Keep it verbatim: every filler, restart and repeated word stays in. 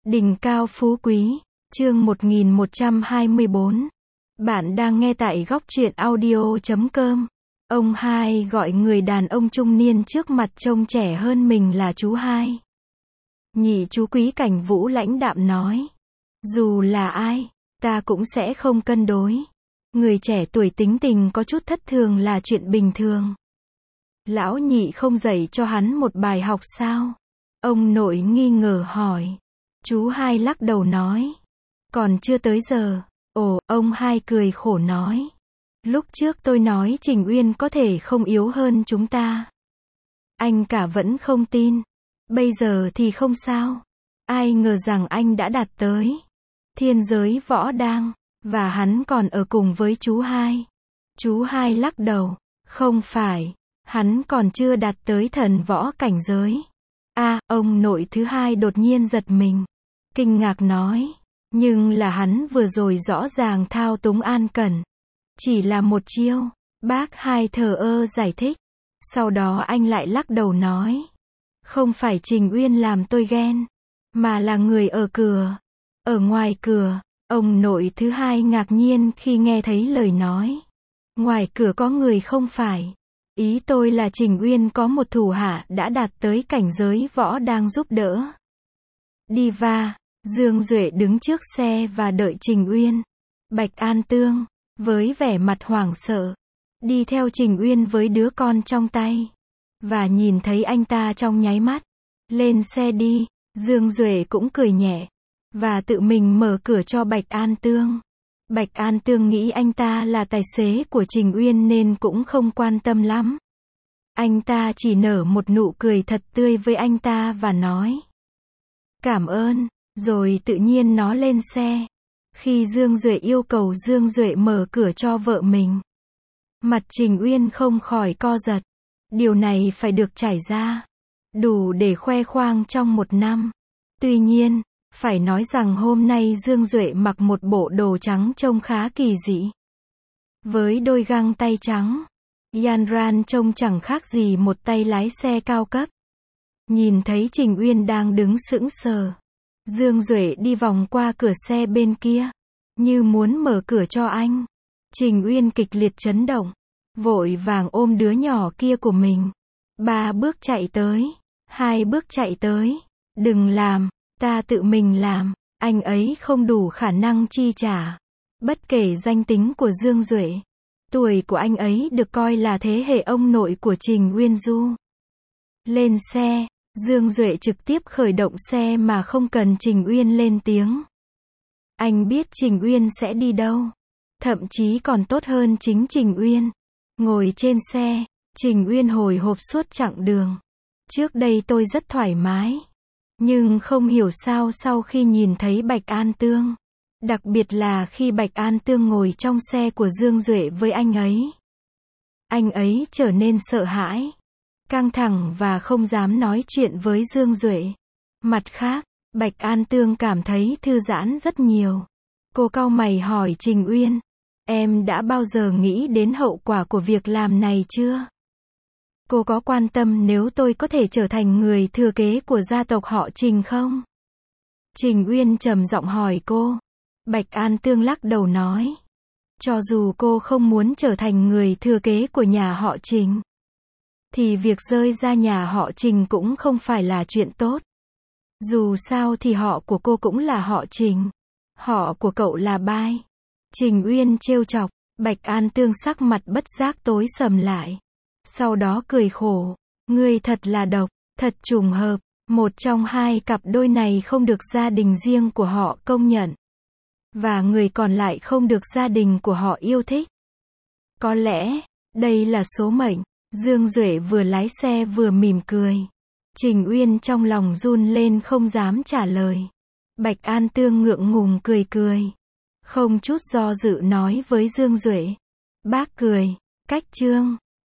Đỉnh cao phú quý, chương một nghìn một trăm hai mươi bốn. Bạn đang nghe tại góc truyện audio chấm com. Ông hai gọi người đàn ông trung niên trước mặt trông trẻ hơn mình là chú hai. Nhị chú Quý Cảnh Vũ lãnh đạm nói. Dù là ai, ta cũng sẽ không cân đối. Người trẻ tuổi tính tình có chút thất thường là chuyện bình thường. Lão nhị không dạy cho hắn một bài học sao? Ông nội nghi ngờ hỏi. Chú hai lắc đầu nói. Còn chưa tới giờ. Ồ, ông hai cười khổ nói. Lúc trước tôi nói Trình Uyên có thể không yếu hơn chúng ta. Anh cả vẫn không tin. Bây giờ thì không sao. Ai ngờ rằng anh đã đạt tới thiên giới võ đang, và hắn còn ở cùng với chú hai. Chú hai lắc đầu. Không phải, hắn còn chưa đạt tới thần võ cảnh giới. À, ông nội thứ hai đột nhiên giật mình. Kinh ngạc nói. Nhưng là hắn vừa rồi rõ ràng thao túng An Cẩn. Chỉ là một chiêu. Bác hai thờ ơ giải thích. Sau đó anh lại lắc đầu nói. Không phải Trình Uyên làm tôi ghen, mà là người ở cửa. Ở ngoài cửa, ông nội thứ hai ngạc nhiên khi nghe thấy lời nói. Ngoài cửa có người không phải. Ý tôi là Trình Uyên có một thủ hạ đã đạt tới cảnh giới võ đang giúp đỡ. Đi va. Dương Duệ đứng trước xe và đợi Trình Uyên. Bạch An Tương, với vẻ mặt hoảng sợ, đi theo Trình Uyên với đứa con trong tay. Và nhìn thấy anh ta trong nháy mắt. Lên xe đi, Dương Duệ cũng cười nhẹ. Và tự mình mở cửa cho Bạch An Tương. Bạch An Tương nghĩ anh ta là tài xế của Trình Uyên nên cũng không quan tâm lắm. Anh ta chỉ nở một nụ cười thật tươi với anh ta và nói. Cảm ơn. Rồi tự nhiên nó lên xe. Khi Dương Duệ yêu cầu Dương Duệ mở cửa cho vợ mình, mặt Trình Uyên không khỏi co giật. Điều này phải được trải ra, đủ để khoe khoang trong một năm. Tuy nhiên, phải nói rằng hôm nay Dương Duệ mặc một bộ đồ trắng trông khá kỳ dị. Với đôi găng tay trắng, Yanran trông chẳng khác gì một tay lái xe cao cấp. Nhìn thấy Trình Uyên đang đứng sững sờ, Dương Duệ đi vòng qua cửa xe bên kia, như muốn mở cửa cho anh. Trình Uyên kịch liệt chấn động, vội vàng ôm đứa nhỏ kia của mình. Ba bước chạy tới, hai bước chạy tới. Đừng làm, ta tự mình làm, anh ấy không đủ khả năng chi trả. Bất kể danh tính của Dương Duệ, tuổi của anh ấy được coi là thế hệ ông nội của Trình Uyên Du. Lên xe. Dương Duệ trực tiếp khởi động xe mà không cần Trình Uyên lên tiếng. Anh biết Trình Uyên sẽ đi đâu. Thậm chí còn tốt hơn chính Trình Uyên. Ngồi trên xe, Trình Uyên hồi hộp suốt chặng đường. Trước đây tôi rất thoải mái. Nhưng không hiểu sao sau khi nhìn thấy Bạch An Tương. Đặc biệt là khi Bạch An Tương ngồi trong xe của Dương Duệ với anh ấy. Anh ấy trở nên sợ hãi, căng thẳng và không dám nói chuyện với Dương Duệ. Mặt khác, Bạch An Tương cảm thấy thư giãn rất nhiều. Cô cau mày hỏi Trình Uyên. Em đã bao giờ nghĩ đến hậu quả của việc làm này chưa? Cô có quan tâm nếu tôi có thể trở thành người thừa kế của gia tộc họ Trình không? Trình Uyên trầm giọng hỏi cô. Bạch An Tương lắc đầu nói. Cho dù cô không muốn trở thành người thừa kế của nhà họ Trình, thì việc rơi ra nhà họ Trình cũng không phải là chuyện tốt. Dù sao thì họ của cô cũng là họ Trình. Họ của cậu là Bai. Trình Uyên trêu chọc. Bạch An Tương sắc mặt bất giác tối sầm lại. Sau đó cười khổ. Ngươi thật là độc, thật trùng hợp. Một trong hai cặp đôi này không được gia đình riêng của họ công nhận. Và người còn lại không được gia đình của họ yêu thích. Có lẽ, đây là số mệnh. Dương Duệ vừa lái xe vừa mỉm cười. Trình Uyên trong lòng run lên không dám trả lời. Bạch An Tương ngượng ngùng cười cười. Không chút do dự nói với Dương Duệ. Bác cười. Cách chương.